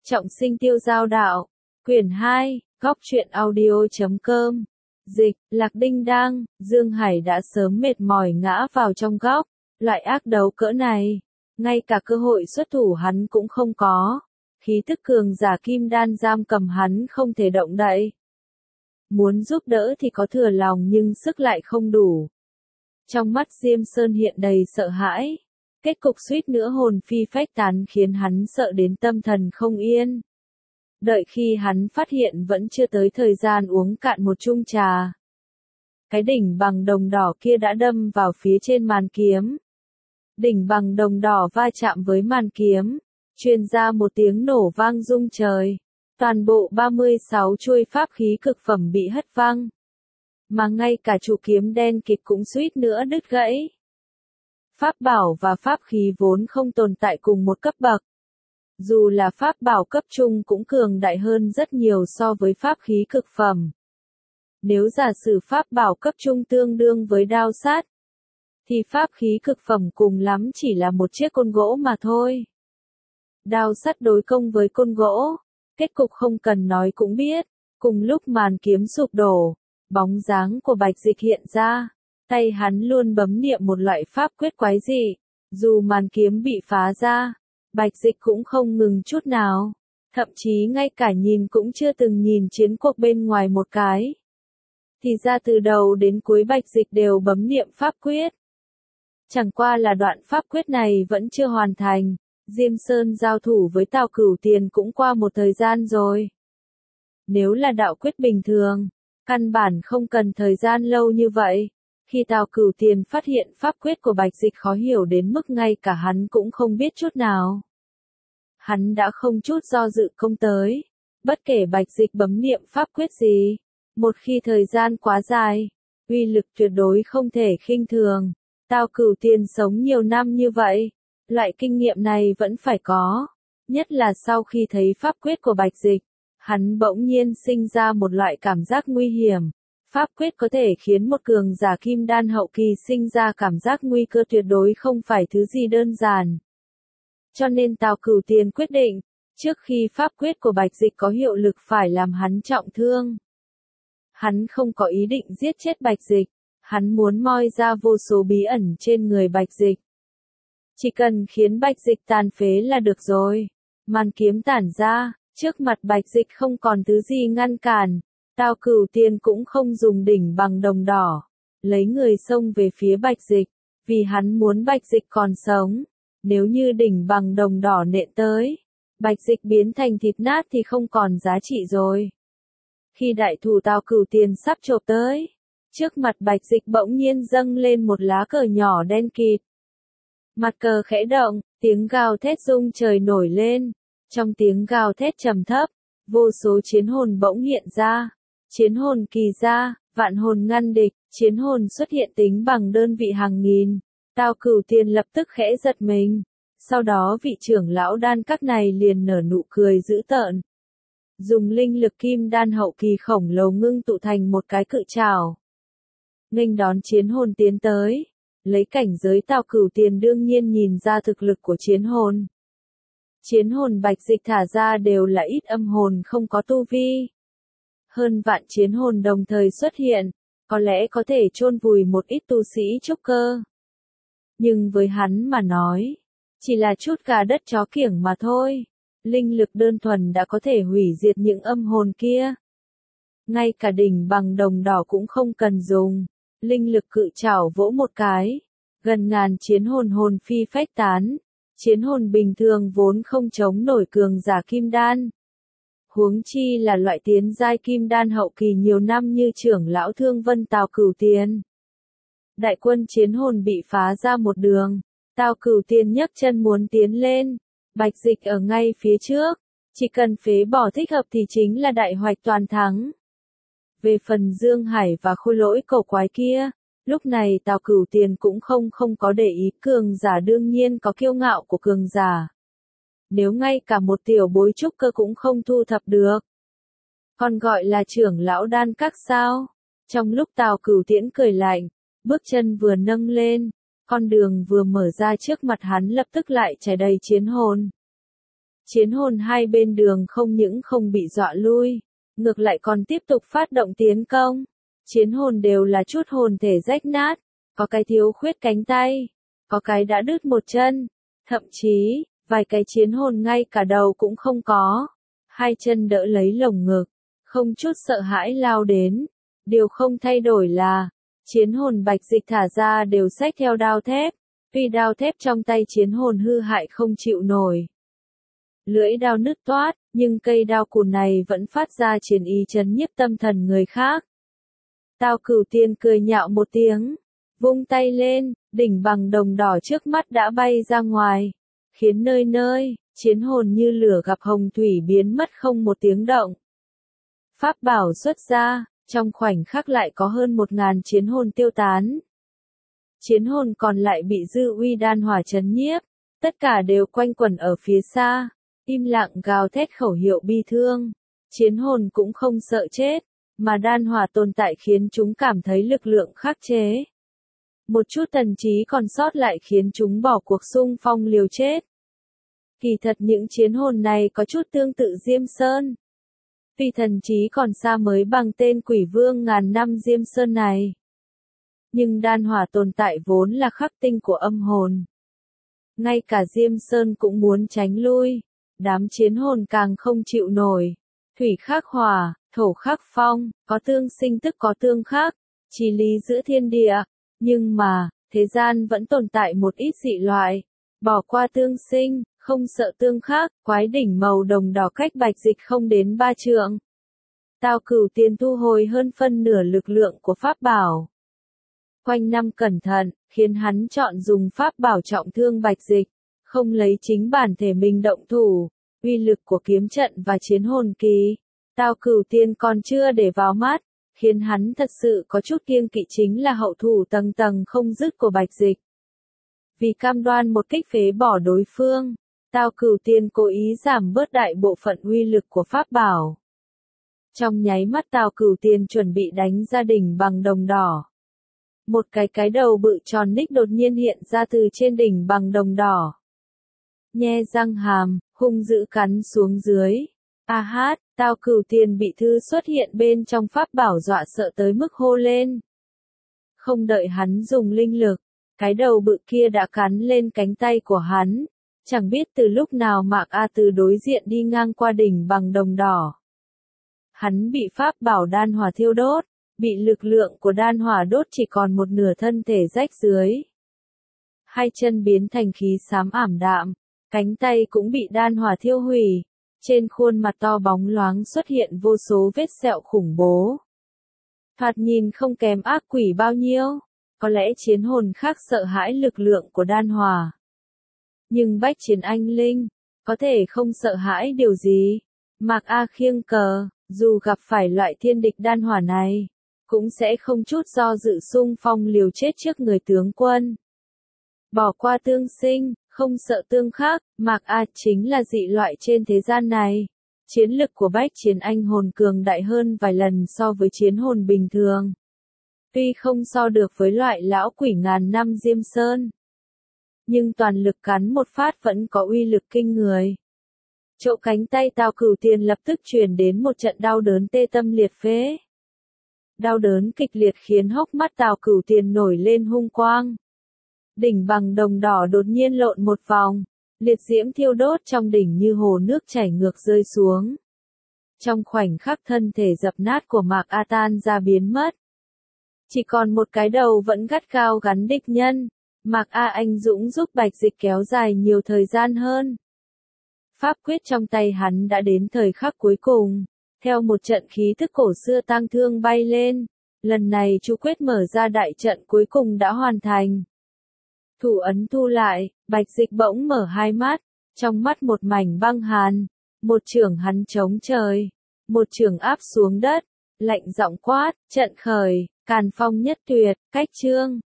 Trọng sinh tiêu giao đạo. Quyển 2, góc truyện audio.com. Dịch, Lạc Đinh Đang, Dương Hải đã sớm mệt mỏi ngã vào trong góc. Loại ác đấu cỡ này, ngay cả cơ hội xuất thủ hắn cũng không có. Khí tức cường giả kim đan giam cầm hắn không thể động đậy. Muốn giúp đỡ thì có thừa lòng nhưng sức lại không đủ. Trong mắt Diêm Sơn hiện đầy sợ hãi. Kết cục suýt nữa hồn phi phách tán khiến hắn sợ đến tâm thần không yên. Đợi khi hắn phát hiện vẫn chưa tới thời gian uống cạn một chung trà. Cái đỉnh bằng đồng đỏ kia đã đâm vào phía trên màn kiếm. Đỉnh bằng đồng đỏ va chạm với màn kiếm, truyền ra một tiếng nổ vang rung trời. Toàn bộ 36 chuôi pháp khí cực phẩm bị hất văng. Mà ngay cả trụ kiếm đen kịt cũng suýt nữa đứt gãy. Pháp bảo và pháp khí vốn không tồn tại cùng một cấp bậc. Dù là pháp bảo cấp trung cũng cường đại hơn rất nhiều so với pháp khí cực phẩm. Nếu giả sử pháp bảo cấp trung tương đương với đao sát, thì pháp khí cực phẩm cùng lắm chỉ là một chiếc côn gỗ mà thôi. Đao sắt đối công với côn gỗ, kết cục không cần nói cũng biết. Cùng lúc màn kiếm sụp đổ, bóng dáng của Bạch Dịch hiện ra. Tay hắn luôn bấm niệm một loại pháp quyết quái dị. Dù màn kiếm bị phá ra, Bạch Dịch cũng không ngừng chút nào. Thậm chí ngay cả nhìn cũng chưa từng nhìn chiến cuộc bên ngoài một cái. Thì ra từ đầu đến cuối Bạch Dịch đều bấm niệm pháp quyết. Chẳng qua là đoạn pháp quyết này vẫn chưa hoàn thành. Diêm Sơn giao thủ với Tào Cửu Tiền cũng qua một thời gian rồi. Nếu là đạo quyết bình thường, căn bản không cần thời gian lâu như vậy. Khi Tào Cửu Tiền phát hiện pháp quyết của Bạch Dịch khó hiểu đến mức ngay cả hắn cũng không biết chút nào. Hắn đã không chút do dự công tới. Bất kể Bạch Dịch bấm niệm pháp quyết gì, một khi thời gian quá dài, uy lực tuyệt đối không thể khinh thường. Tào Cửu Tiền sống nhiều năm như vậy, loại kinh nghiệm này vẫn phải có. Nhất là sau khi thấy pháp quyết của Bạch Dịch, hắn bỗng nhiên sinh ra một loại cảm giác nguy hiểm. Pháp quyết có thể khiến một cường giả kim đan hậu kỳ sinh ra cảm giác nguy cơ tuyệt đối không phải thứ gì đơn giản. Cho nên Tào Cửu Tiền quyết định, trước khi pháp quyết của Bạch Dịch có hiệu lực phải làm hắn trọng thương. Hắn không có ý định giết chết Bạch Dịch, hắn muốn moi ra vô số bí ẩn trên người Bạch Dịch. Chỉ cần khiến Bạch Dịch tàn phế là được rồi. Màn kiếm tản ra, trước mặt Bạch Dịch không còn thứ gì ngăn cản. Tào Cửu Tiền cũng không dùng đỉnh bằng đồng đỏ, lấy người xông về phía Bạch Dịch, vì hắn muốn Bạch Dịch còn sống. Nếu như đỉnh bằng đồng đỏ nện tới, Bạch Dịch biến thành thịt nát thì không còn giá trị rồi. Khi đại thủ Tào Cửu Tiền sắp chộp tới, trước mặt Bạch Dịch bỗng nhiên dâng lên một lá cờ nhỏ đen kịt. Mặt cờ khẽ động, tiếng gào thét rung trời nổi lên. Trong tiếng gào thét trầm thấp, vô số chiến hồn bỗng hiện ra. Chiến hồn kỳ gia, vạn hồn ngăn địch, chiến hồn xuất hiện tính bằng đơn vị hàng nghìn. Tào Cửu Tiền lập tức khẽ giật mình. Sau đó vị trưởng lão đan các này liền nở nụ cười dữ tợn. Dùng linh lực kim đan hậu kỳ khổng lồ ngưng tụ thành một cái cự trảo. Nghênh đón chiến hồn tiến tới. Lấy cảnh giới Tào Cửu Tiền đương nhiên nhìn ra thực lực của chiến hồn. Chiến hồn Bạch Dịch thả ra đều là ít âm hồn không có tu vi. Hơn vạn chiến hồn đồng thời xuất hiện, có lẽ có thể chôn vùi một ít tu sĩ trúc cơ. Nhưng với hắn mà nói, chỉ là chút gà đất chó kiểng mà thôi. Linh lực đơn thuần đã có thể hủy diệt những âm hồn kia. Ngay cả đỉnh bằng đồng đỏ cũng không cần dùng. Linh lực cự trảo vỗ một cái, gần ngàn chiến hồn hồn phi phách tán. Chiến hồn bình thường vốn không chống nổi cường giả kim đan. Huống chi là loại tiến giai kim đan hậu kỳ nhiều năm như trưởng lão Thương Vân Tào Cửu Tiền. Đại quân chiến hồn bị phá ra một đường. Tào Cửu Tiền nhấc chân muốn tiến lên. Bạch Dịch ở ngay phía trước. Chỉ cần phế bỏ thích hợp thì chính là đại hoạch toàn thắng. Về phần Dương Hải và khôi lỗi cổ quái kia, lúc này Tào Cửu Tiền cũng không có để ý. Cường giả đương nhiên có kiêu ngạo của cường giả. Nếu ngay cả một tiểu bối trúc cơ cũng không thu thập được, còn gọi là trưởng lão đan các sao? Trong lúc Tào Cửu Tiễn cười lạnh, bước chân vừa nâng lên, con đường vừa mở ra trước mặt hắn lập tức lại trải đầy chiến hồn. Chiến hồn hai bên đường không những không bị dọa lui, ngược lại còn tiếp tục phát động tiến công. Chiến hồn đều là chút hồn thể rách nát, có cái thiếu khuyết cánh tay, có cái đã đứt một chân, thậm chí, vài cái chiến hồn ngay cả đầu cũng không có. Hai chân đỡ lấy lồng ngực, không chút sợ hãi lao đến. Điều không thay đổi là, chiến hồn Bạch Dịch thả ra đều xách theo đao thép, tuy đao thép trong tay chiến hồn hư hại không chịu nổi. Lưỡi đao nứt toát, nhưng cây đao cùn này vẫn phát ra chiến ý chấn nhiếp tâm thần người khác. Tao Cửu Tiên cười nhạo một tiếng, vung tay lên, đỉnh bằng đồng đỏ trước mắt đã bay ra ngoài, khiến nơi nơi, chiến hồn như lửa gặp hồng thủy biến mất không một tiếng động. Pháp bảo xuất ra, trong khoảnh khắc lại có hơn 1000 chiến hồn tiêu tán. Chiến hồn còn lại bị dư uy đan hỏa chấn nhiếp, tất cả đều quanh quẩn ở phía xa, im lặng gào thét khẩu hiệu bi thương. Chiến hồn cũng không sợ chết, mà đan hỏa tồn tại khiến chúng cảm thấy lực lượng khắc chế. Một chút tần trí còn sót lại khiến chúng bỏ cuộc xung phong liều chết. Kỳ thật những chiến hồn này có chút tương tự Diêm Sơn. Tuy thần trí còn xa mới bằng tên quỷ vương ngàn năm Diêm Sơn này. Nhưng đan hỏa tồn tại vốn là khắc tinh của âm hồn. Ngay cả Diêm Sơn cũng muốn tránh lui. Đám chiến hồn càng không chịu nổi. Thủy khắc hỏa, thổ khắc phong, có tương sinh tức có tương khắc, chí lý giữa thiên địa. Nhưng mà, thế gian vẫn tồn tại một ít dị loại. Bỏ qua tương sinh, không sợ tương khắc, quái đỉnh màu đồng đỏ cách Bạch Dịch không đến 3 trượng. Tao Cửu Tiên thu hồi hơn phân nửa lực lượng của pháp bảo. Quanh năm cẩn thận, khiến hắn chọn dùng pháp bảo trọng thương Bạch Dịch, không lấy chính bản thể mình động thủ. Uy lực của kiếm trận và chiến hồn kỳ, Tao Cửu Tiên còn chưa để vào mắt, khiến hắn thật sự có chút kiêng kỵ chính là hậu thủ tầng tầng không dứt của Bạch Dịch. Vì cam đoan một kích phế bỏ đối phương, Tao Cửu Tiên cố ý giảm bớt đại bộ phận uy lực của pháp bảo. Trong nháy mắt Tao Cửu Tiên chuẩn bị đánh ra đỉnh bằng đồng đỏ. Một cái đầu bự tròn ních đột nhiên hiện ra từ trên đỉnh bằng đồng đỏ. Nhe răng hàm, hung dữ cắn xuống dưới. A hát, Tao Cửu Tiên bị thư xuất hiện bên trong pháp bảo dọa sợ tới mức hô lên. Không đợi hắn dùng linh lực, cái đầu bự kia đã cắn lên cánh tay của hắn. Chẳng biết từ lúc nào Mạc A từ đối diện đi ngang qua đỉnh bằng đồng đỏ. Hắn bị pháp bảo đan hỏa thiêu đốt, bị lực lượng của đan hỏa đốt chỉ còn một nửa thân thể rách dưới. Hai chân biến thành khí xám ảm đạm, cánh tay cũng bị đan hỏa thiêu hủy. Trên khuôn mặt to bóng loáng xuất hiện vô số vết sẹo khủng bố. Thoạt nhìn không kém ác quỷ bao nhiêu, có lẽ chiến hồn khác sợ hãi lực lượng của đan hỏa. Nhưng bách chiến anh linh, có thể không sợ hãi điều gì. Mạc A khiêng cờ, dù gặp phải loại thiên địch đan hỏa này, cũng sẽ không chút do dự xung phong liều chết trước người tướng quân. Bỏ qua tương sinh, không sợ tương khắc, Mạc A chính là dị loại trên thế gian này. Chiến lực của bách chiến anh hồn cường đại hơn vài lần so với chiến hồn bình thường. Tuy không so được với loại lão quỷ ngàn năm Diêm Sơn, nhưng toàn lực cắn một phát vẫn có uy lực kinh người. Chỗ cánh tay Tao Cửu Tiên lập tức truyền đến một trận đau đớn tê tâm liệt phế. Đau đớn kịch liệt khiến hốc mắt Tao Cửu Tiên nổi lên hung quang. Đỉnh bằng đồng đỏ đột nhiên lộn một vòng, liệt diễm thiêu đốt trong đỉnh như hồ nước chảy ngược rơi xuống. Trong khoảnh khắc thân thể dập nát của Mạc A tan ra biến mất. Chỉ còn một cái đầu vẫn gắt gao gắn địch nhân. Mạc A anh dũng giúp Bạch Dịch kéo dài nhiều thời gian hơn. Pháp quyết trong tay hắn đã đến thời khắc cuối cùng. Theo một trận khí thức cổ xưa tang thương bay lên. Lần này chú quyết mở ra đại trận cuối cùng đã hoàn thành. Thủ ấn thu lại, Bạch Dịch bỗng mở hai mắt. Trong mắt một mảnh băng hàn. Một chưởng hắn chống trời. Một chưởng áp xuống đất. Lạnh giọng quát, trận khởi, càn phong nhất tuyệt, cách chương.